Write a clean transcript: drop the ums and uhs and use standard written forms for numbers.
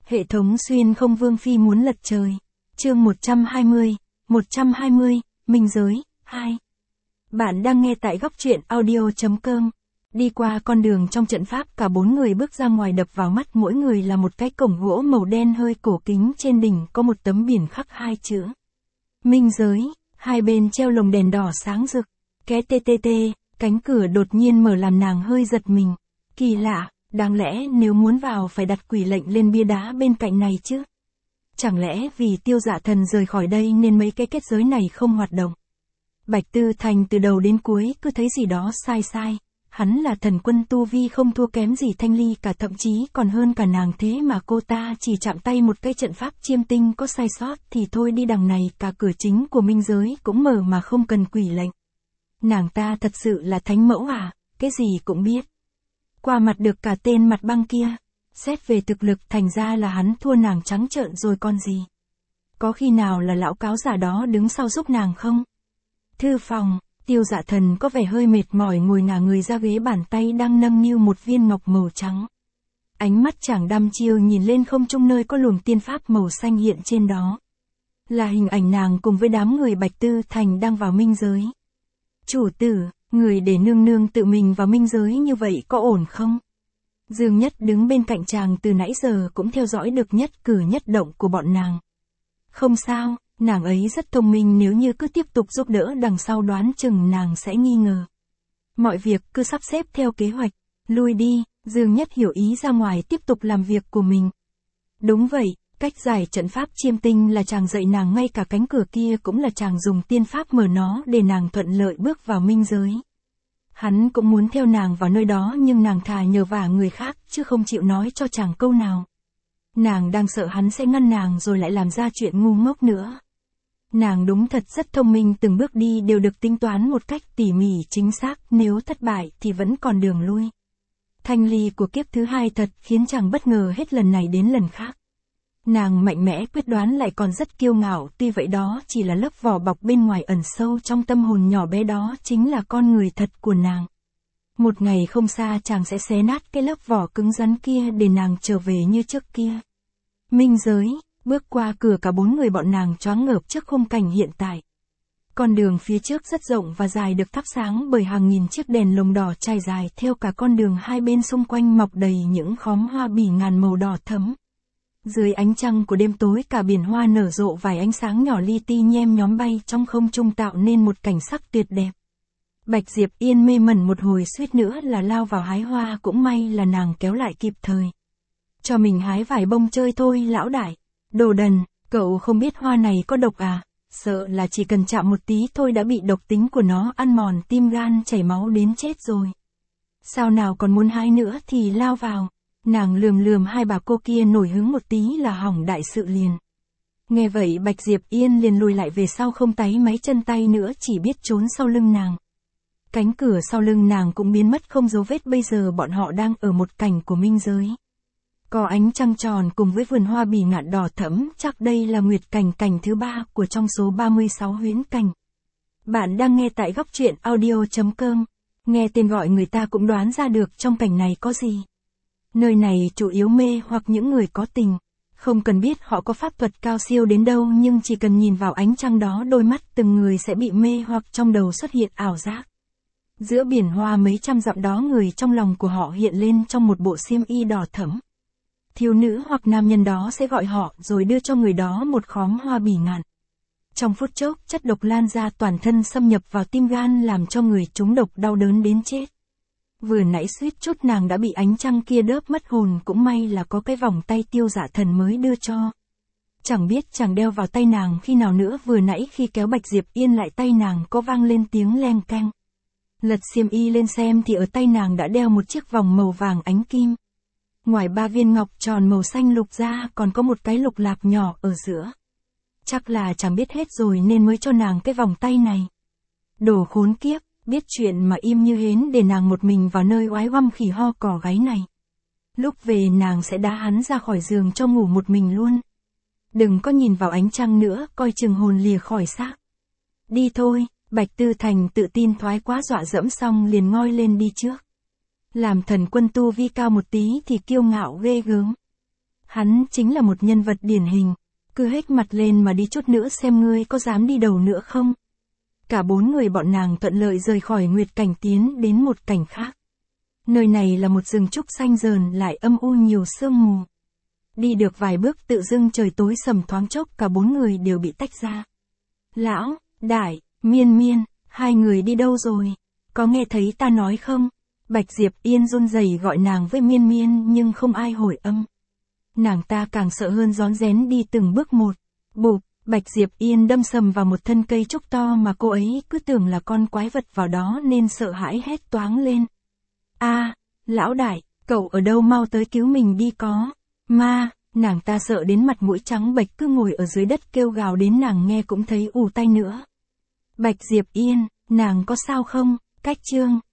Hệ thống xuyên không vương phi muốn lật trời. Chương 120, Minh giới, 2. Bạn đang nghe tại góc truyện audio.com. Đi qua con đường trong trận pháp, cả 4 người bước ra ngoài, đập vào mắt mỗi người là một cái cổng gỗ màu đen hơi cổ kính, trên đỉnh có một tấm biển khắc 2 chữ Minh giới, hai bên treo lồng đèn đỏ sáng rực. Ké tê tê tê, cánh cửa đột nhiên mở làm nàng hơi giật mình. Kỳ lạ, đáng lẽ nếu muốn vào phải đặt quỷ lệnh lên bia đá bên cạnh này chứ? Chẳng lẽ vì Tiêu Dạ Thần rời khỏi đây nên mấy cái kết giới này không hoạt động? Bạch Tư Thành từ đầu đến cuối cứ thấy gì đó sai sai. Hắn là thần quân tu vi không thua kém gì Thanh Ly cả, thậm chí còn hơn cả nàng, thế mà cô ta chỉ chạm tay một cái trận pháp chiêm tinh có sai sót thì thôi đi, đằng này cả cửa chính của minh giới cũng mở mà không cần quỷ lệnh. Nàng ta thật sự là thánh mẫu à, cái gì cũng biết. Qua mặt được cả tên mặt băng kia. Xét về thực lực thành ra là hắn thua nàng trắng trợn rồi còn gì. Có khi nào là lão cáo giả đó đứng sau giúp nàng không? Thư phòng, Tiêu Dạ Thần có vẻ hơi mệt mỏi ngồi ngả người ra ghế, bàn tay đang nâng niu một viên ngọc màu trắng. Ánh mắt chàng đăm chiêu nhìn lên không trung nơi có luồng tiên pháp màu xanh hiện trên đó. Là hình ảnh nàng cùng với đám người Bạch Tư Thành đang vào minh giới. Chủ tử, người để nương nương tự mình vào minh giới như vậy có ổn không? Dương Nhất đứng bên cạnh chàng từ nãy giờ cũng theo dõi được nhất cử nhất động của bọn nàng. Không sao, nàng ấy rất thông minh, nếu như cứ tiếp tục giúp đỡ đằng sau đoán chừng nàng sẽ nghi ngờ. Mọi việc cứ sắp xếp theo kế hoạch. Lui đi, Dương Nhất hiểu ý ra ngoài tiếp tục làm việc của mình. Đúng vậy, cách giải trận pháp chiêm tinh là chàng dạy nàng, ngay cả cánh cửa kia cũng là chàng dùng tiên pháp mở nó để nàng thuận lợi bước vào minh giới. Hắn cũng muốn theo nàng vào nơi đó, nhưng nàng thà nhờ vả người khác chứ không chịu nói cho chàng câu nào. Nàng đang sợ hắn sẽ ngăn nàng rồi lại làm ra chuyện ngu ngốc nữa. Nàng đúng thật rất thông minh, từng bước đi đều được tính toán một cách tỉ mỉ chính xác, nếu thất bại thì vẫn còn đường lui. Thanh Ly của kiếp thứ 2 thật khiến chàng bất ngờ hết lần này đến lần khác. Nàng mạnh mẽ quyết đoán lại còn rất kiêu ngạo, tuy vậy đó chỉ là lớp vỏ bọc bên ngoài, ẩn sâu trong tâm hồn nhỏ bé đó chính là con người thật của nàng. Một ngày không xa chàng sẽ xé nát cái lớp vỏ cứng rắn kia để nàng trở về như trước kia. Minh giới, bước qua cửa cả 4 người bọn nàng choáng ngợp trước khung cảnh hiện tại. Con đường phía trước rất rộng và dài, được thắp sáng bởi hàng nghìn chiếc đèn lồng đỏ trải dài theo cả con đường, hai bên xung quanh mọc đầy những khóm hoa bỉ ngàn màu đỏ thẫm. Dưới ánh trăng của đêm tối, cả biển hoa nở rộ vài ánh sáng nhỏ li ti nhem nhóm bay trong không trung, tạo nên một cảnh sắc tuyệt đẹp. Bạch Diệp Yên mê mẩn một hồi suýt nữa là lao vào hái hoa, cũng may là nàng kéo lại kịp thời. Cho mình hái vài bông chơi thôi lão đại. Đồ đần, cậu không biết hoa này có độc à? Sợ là chỉ cần chạm một tí thôi đã bị độc tính của nó ăn mòn tim gan, chảy máu đến chết rồi. Sao nào còn muốn hái nữa thì lao vào. Nàng lườm lườm hai bà cô kia, nổi hứng một tí là hỏng đại sự liền. Nghe vậy Bạch Diệp Yên liền lùi lại về sau, không táy máy chân tay nữa, chỉ biết trốn sau lưng nàng. Cánh cửa sau lưng nàng cũng biến mất không dấu vết, bây giờ bọn họ đang ở một cảnh của minh giới. Có ánh trăng tròn cùng với vườn hoa bỉ ngạn đỏ thẫm, chắc đây là nguyệt cảnh, cảnh thứ 3 của trong số 36 huyễn cảnh. Bạn đang nghe tại góc truyện audio.com. Nghe tên gọi người ta cũng đoán ra được trong cảnh này có gì. Nơi này chủ yếu mê hoặc những người có tình. Không cần biết họ có pháp thuật cao siêu đến đâu, nhưng chỉ cần nhìn vào ánh trăng đó, đôi mắt từng người sẽ bị mê hoặc, trong đầu xuất hiện ảo giác. Giữa biển hoa mấy trăm dặm đó, người trong lòng của họ hiện lên trong một bộ xiêm y đỏ thẫm. Thiếu nữ hoặc nam nhân đó sẽ gọi họ rồi đưa cho người đó một khóm hoa bỉ ngạn. Trong phút chốc, chất độc lan ra toàn thân, xâm nhập vào tim gan, làm cho người trúng độc đau đớn đến chết. Vừa nãy suýt chút nàng đã bị ánh trăng kia đớp mất hồn, cũng may là có cái vòng tay Tiêu Dạ Thần mới đưa cho. Chẳng biết chàng đeo vào tay nàng khi nào nữa, vừa nãy khi kéo Bạch Diệp Yên lại, tay nàng có vang lên tiếng leng keng. Lật xiêm y lên xem thì ở tay nàng đã đeo một chiếc vòng màu vàng ánh kim. Ngoài 3 viên ngọc tròn màu xanh lục ra, còn có một cái lục lạp nhỏ ở giữa. Chắc là chàng biết hết rồi nên mới cho nàng cái vòng tay này. Đồ khốn kiếp, biết chuyện mà im như hến, để nàng một mình vào nơi oái oăm khỉ ho cò gáy này. Lúc về nàng sẽ đá hắn ra khỏi giường cho ngủ một mình luôn. Đừng có nhìn vào ánh trăng nữa, coi chừng hồn lìa khỏi xác. Đi thôi. Bạch Tư Thành tự tin thoái quá, dọa dẫm xong liền ngoi lên đi trước. Làm thần quân tu vi cao một tí thì kiêu ngạo ghê gớm. Hắn chính là một nhân vật điển hình. Cứ hếch mặt lên mà đi chút nữa xem ngươi có dám đi đầu nữa không. Cả 4 người bọn nàng thuận lợi rời khỏi Nguyệt Cảnh tiến đến một cảnh khác. Nơi này là một rừng trúc xanh rờn lại âm u nhiều sương mù. Đi được vài bước tự dưng trời tối sầm thoáng chốc cả 4 người đều bị tách ra. Lão, Đại, Miên Miên, hai người đi đâu rồi? Có nghe thấy ta nói không? Bạch Diệp Yên run rẩy gọi nàng với Miên Miên nhưng không ai hồi âm. Nàng ta càng sợ hơn rón rén đi từng bước một. Bụp, Bạch Diệp Yên đâm sầm vào một thân cây trúc to mà cô ấy cứ tưởng là con quái vật vào đó nên sợ hãi hét toáng lên. A, Lão Đại, cậu ở đâu, mau tới cứu mình đi có. Ma, nàng ta sợ đến mặt mũi trắng bệch cứ ngồi ở dưới đất kêu gào đến nàng nghe cũng thấy ù tai nữa. Bạch Diệp Yên, nàng có sao không? Cách chương.